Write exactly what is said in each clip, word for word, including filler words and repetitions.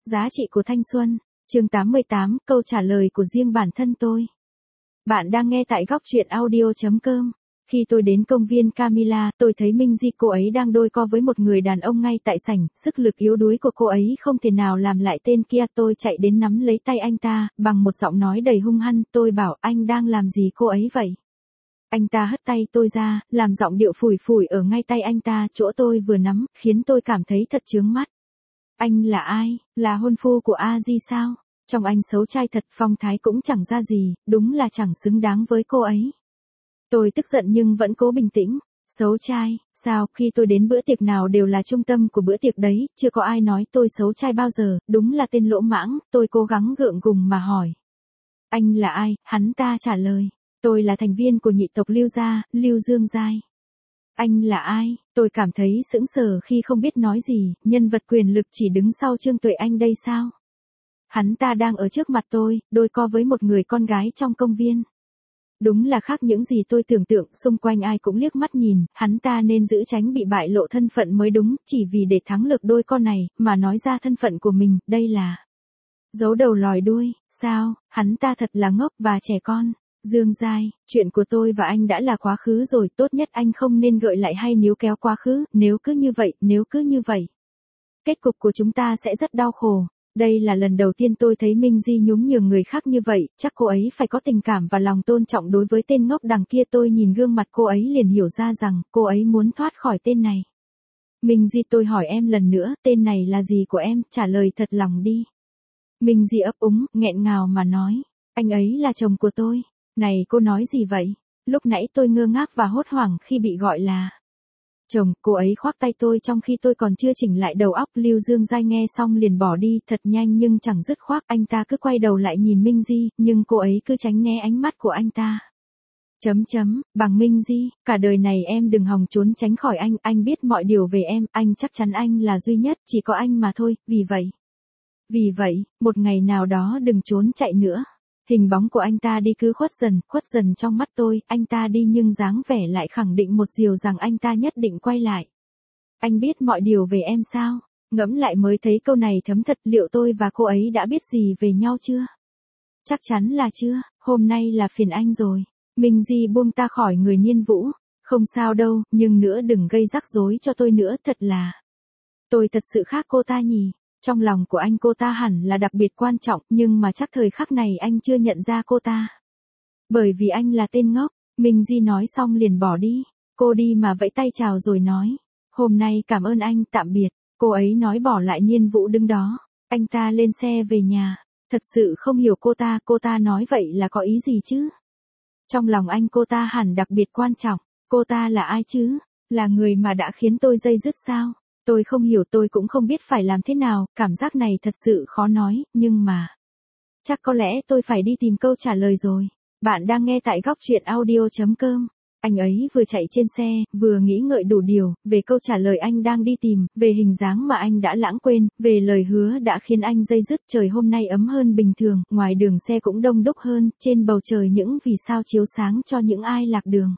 Giá trị của thanh xuân. Chương tám mươi tám, câu trả lời của riêng bản thân tôi. Bạn đang nghe tại góc truyện audio chấm com. Khi tôi đến công viên Camilla, tôi thấy Minh Di, cô ấy đang đôi co với một người đàn ông ngay tại sảnh, sức lực yếu đuối của cô ấy không thể nào làm lại tên kia. Tôi chạy đến nắm lấy tay anh ta, bằng một giọng nói đầy hung hăng, tôi bảo anh đang làm gì cô ấy vậy? Anh ta hất tay tôi ra, làm giọng điệu phủi phủi ở ngay tay anh ta, chỗ tôi vừa nắm, khiến tôi cảm thấy thật chướng mắt. Anh là ai? Là hôn phu của A Di sao? Trông anh xấu trai thật, phong thái cũng chẳng ra gì, đúng là chẳng xứng đáng với cô ấy. Tôi tức giận nhưng vẫn cố bình tĩnh. Xấu trai, sao, khi tôi đến bữa tiệc nào đều là trung tâm của bữa tiệc đấy, chưa có ai nói tôi xấu trai bao giờ, đúng là tên lỗ mãng. Tôi cố gắng gượng gùng mà hỏi. Anh là ai? Hắn ta trả lời. Tôi là thành viên của nhị tộc Lưu gia, Lưu Dương Giai. Anh là ai? Tôi cảm thấy sững sờ khi không biết nói gì, nhân vật quyền lực chỉ đứng sau Trương Tuệ Anh đây sao? Hắn ta đang ở trước mặt tôi, đôi co với một người con gái trong công viên. Đúng là khác những gì tôi tưởng tượng, xung quanh ai cũng liếc mắt nhìn, hắn ta nên giữ tránh bị bại lộ thân phận mới đúng, chỉ vì để thắng lực đôi con này, mà nói ra thân phận của mình, đây là giấu đầu lòi đuôi. Sao, hắn ta thật là ngốc và trẻ con. Dương Giai, chuyện của tôi và anh đã là quá khứ rồi, tốt nhất anh không nên gợi lại hay níu kéo quá khứ, nếu cứ như vậy, nếu cứ như vậy. Kết cục của chúng ta sẽ rất đau khổ. Đây là lần đầu tiên tôi thấy Minh Di nhún nhường người khác như vậy, chắc cô ấy phải có tình cảm và lòng tôn trọng đối với tên ngốc đằng kia. Tôi nhìn gương mặt cô ấy liền hiểu ra rằng, cô ấy muốn thoát khỏi tên này. Minh Di, tôi hỏi em lần nữa, tên này là gì của em, trả lời thật lòng đi. Minh Di ấp úng, nghẹn ngào mà nói, anh ấy là chồng của tôi. Này, cô nói gì vậy? Lúc nãy tôi ngơ ngác và hốt hoảng khi bị gọi là chồng. Cô ấy khoác tay tôi trong khi tôi còn chưa chỉnh lại đầu óc. Lưu Dương Giai nghe xong liền bỏ đi, thật nhanh nhưng chẳng dứt khoát. Anh ta cứ quay đầu lại nhìn Minh Di, nhưng cô ấy cứ tránh né ánh mắt của anh ta. Chấm chấm, bằng Minh Di, cả đời này em đừng hòng trốn tránh khỏi anh, anh biết mọi điều về em, anh chắc chắn anh là duy nhất, chỉ có anh mà thôi, vì vậy. Vì vậy, một ngày nào đó đừng trốn chạy nữa. Hình bóng của anh ta đi cứ khuất dần, khuất dần trong mắt tôi, anh ta đi nhưng dáng vẻ lại khẳng định một điều rằng anh ta nhất định quay lại. Anh biết mọi điều về em sao? Ngẫm lại mới thấy câu này thấm thật, liệu tôi và cô ấy đã biết gì về nhau chưa? Chắc chắn là chưa, hôm nay là phiền anh rồi. Minh Di buông ta khỏi người Nhiên Vũ. Không sao đâu, nhưng nữa đừng gây rắc rối cho tôi nữa, thật là. Tôi thật sự khác cô ta nhỉ? Trong lòng của anh cô ta hẳn là đặc biệt quan trọng, nhưng mà chắc thời khắc này anh chưa nhận ra cô ta. Bởi vì anh là tên ngốc. Minh Di nói xong liền bỏ đi. Cô đi mà vẫy tay chào rồi nói. Hôm nay cảm ơn anh, tạm biệt. Cô ấy nói bỏ lại Nhiên Vũ đứng đó. Anh ta lên xe về nhà. Thật sự không hiểu cô ta, cô ta nói vậy là có ý gì chứ? Trong lòng anh cô ta hẳn đặc biệt quan trọng. Cô ta là ai chứ? Là người mà đã khiến tôi dây dứt sao? Tôi không hiểu, tôi cũng không biết phải làm thế nào, cảm giác này thật sự khó nói, nhưng mà chắc có lẽ tôi phải đi tìm câu trả lời rồi. Bạn đang nghe tại góc truyện audio chấm com. Anh ấy vừa chạy trên xe, vừa nghĩ ngợi đủ điều, về câu trả lời anh đang đi tìm, về hình dáng mà anh đã lãng quên, về lời hứa đã khiến anh dây dứt. Trời hôm nay ấm hơn bình thường, ngoài đường xe cũng đông đúc hơn, trên bầu trời những vì sao chiếu sáng cho những ai lạc đường.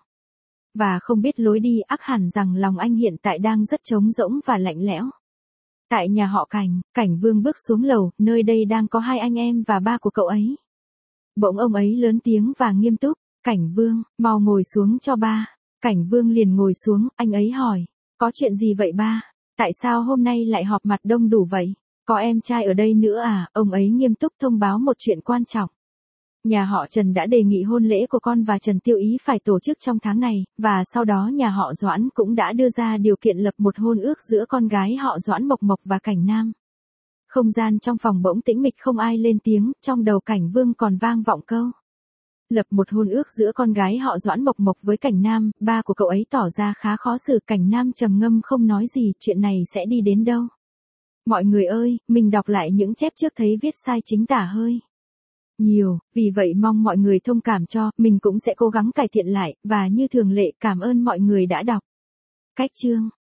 Và không biết lối đi, ắt hẳn rằng lòng anh hiện tại đang rất trống rỗng và lạnh lẽo. Tại nhà họ Cảnh, Cảnh Vương bước xuống lầu, nơi đây đang có hai anh em và ba của cậu ấy. Bỗng ông ấy lớn tiếng và nghiêm túc, Cảnh Vương, mau ngồi xuống cho ba. Cảnh Vương liền ngồi xuống, anh ấy hỏi, có chuyện gì vậy ba? Tại sao hôm nay lại họp mặt đông đủ vậy? Có em trai ở đây nữa à? Ông ấy nghiêm túc thông báo một chuyện quan trọng. Nhà họ Trần đã đề nghị hôn lễ của con và Trần Tiêu Ý phải tổ chức trong tháng này, và sau đó nhà họ Doãn cũng đã đưa ra điều kiện lập một hôn ước giữa con gái họ Doãn Mộc Mộc và Cảnh Nam. Không gian trong phòng bỗng tĩnh mịch, không ai lên tiếng, trong đầu Cảnh Vương còn vang vọng câu. Lập một hôn ước giữa con gái họ Doãn Mộc Mộc với Cảnh Nam, ba của cậu ấy tỏ ra khá khó xử. Cảnh Nam trầm ngâm không nói gì, chuyện này sẽ đi đến đâu? Mọi người ơi, mình đọc lại những chép trước thấy viết sai chính tả hơi nhiều, vì vậy mong mọi người thông cảm cho, mình cũng sẽ cố gắng cải thiện lại, và như thường lệ cảm ơn mọi người đã đọc. Cách chương